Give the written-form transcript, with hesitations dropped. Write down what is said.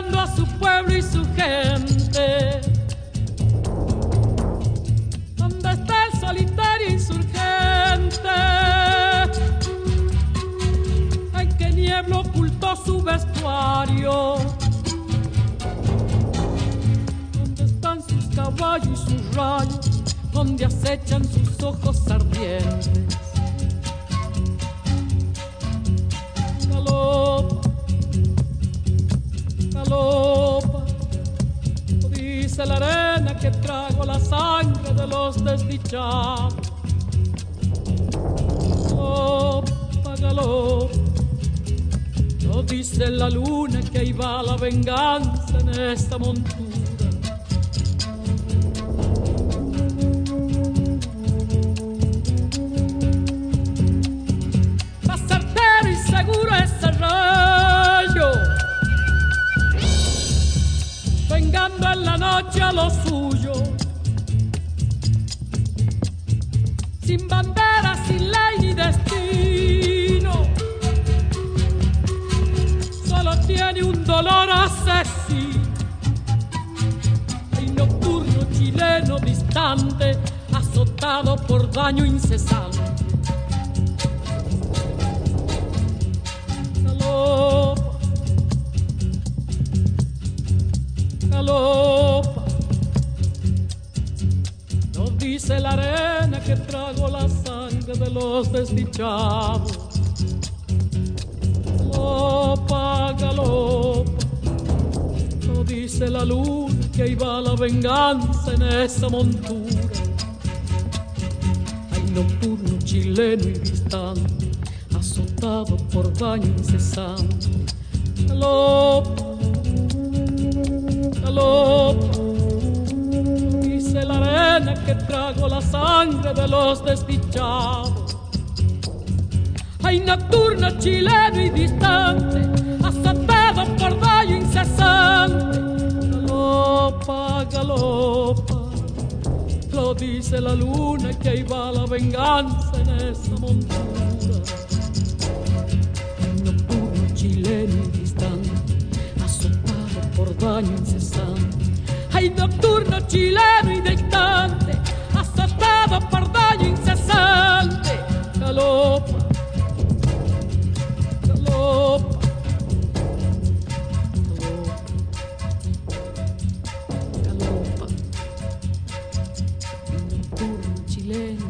buscando a su pueblo y su gente. ¿Dónde está el solitario insurgente? ¿En qué niebla ocultó su vestuario? ¿Dónde están sus caballos y sus rayos? ¿Dónde acechan sus ojos ardientes? Galopa, galopa, dice la arena que trago la sangre de los desdichados. Galopa, galopa, no dice la luna que ahí va la venganza en esta montura. Más certero y seguro ese rayo, vengando en la noche a lo suyo, sin bandera, sin ley ni destino, solo tiene un dolor asesino. El nocturno chileno distante, azotado por daño incesante. Galopa, galopa, nos dice la arena que trago la sangre de los desdichados. Galopa, galopa, nos dice la luna que ahí va la venganza en esa montura. Hay nocturno chileno y distante, azotado por daño incesante. Galopa, galopa, dice la arena que trago la sangre de los desdichados. Hay nocturno chileno y distante, azotado por daño incesante. Galopa, galopa, lo dice la luna que ahí va la venganza en esa montura. Hay nocturno chileno y distante, azotado por daño incesante. Hay nocturno chileno y distante, azotado por daño incesante. Galopa, galopa, galopa, galopa, nocturno chileno